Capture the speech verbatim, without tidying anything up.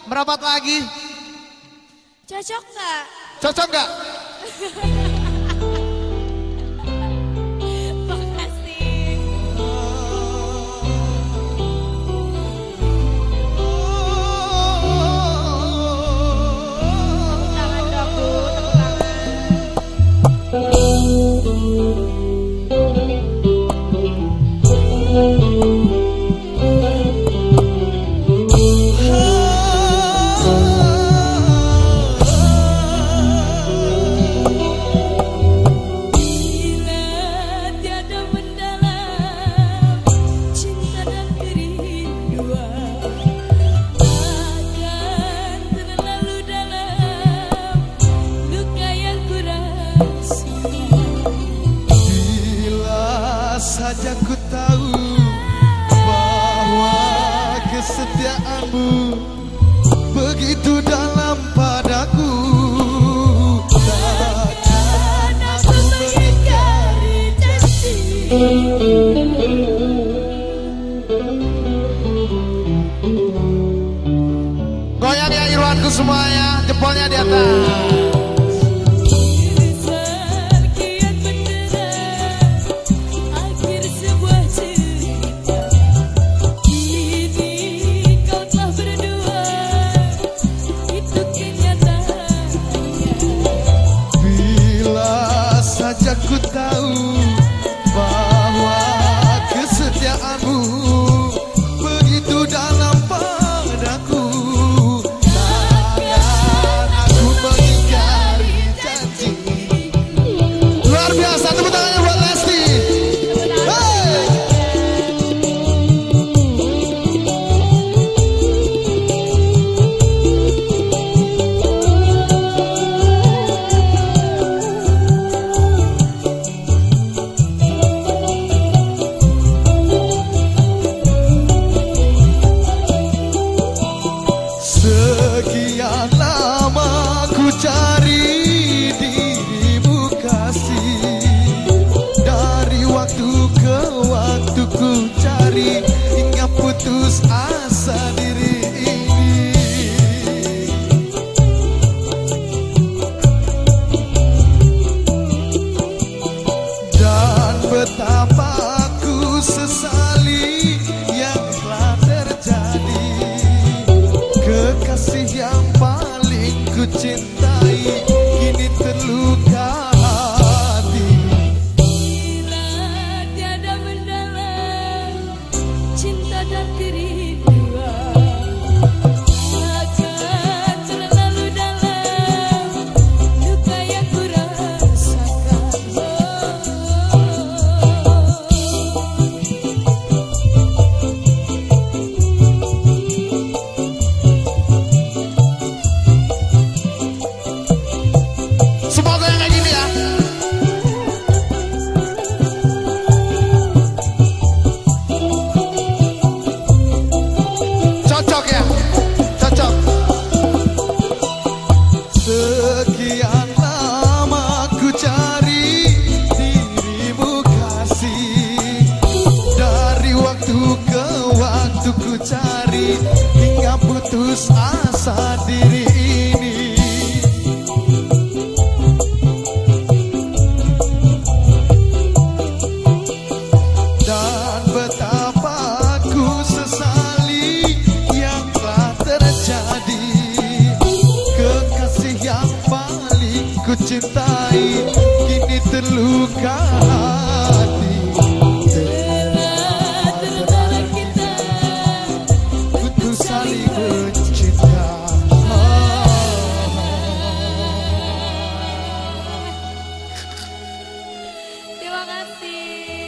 Merapat lagi. Cocok nggak? Cocok nggak? Makasih. Tepuk tangan dong, Bu. Tepuk saja ku tahu bahwa kesetiaanmu begitu dalam padaku, takkan aku mengingkari janji. Goyang ya Irwanku semuanya, jempolnya di atas. Ku tahu bahwa kesetiaanmu begitu dalam padaku, takkan aku mengingkari janji. Luar biasa, tepuk tangannya buat Lesti. Hey! Sekian lama ku cari dirimu kasih, dari waktu ke waktu ku cari hingga putus asa diri ini. Dan betapa aku sesali yang telah terjadi. Kekasih yang paling ku cintai kini terluka hati. Bila tiada mendalam cinta dan kerinduan, akan terlalu dalam luka yang ku rasakan. Semoga yang kayak gini ya. Cocok ya, cocok. Sekian lama ku cari dirimu kasih, dari waktu ke waktu ku cari hingga putus asa diri ini. Dan betapa aku sesali yang telah terjadi. Kekasih yang paling ku cintai kini terluka hati. Telah terbalik kita Putus saling mencinta. Terima kasih.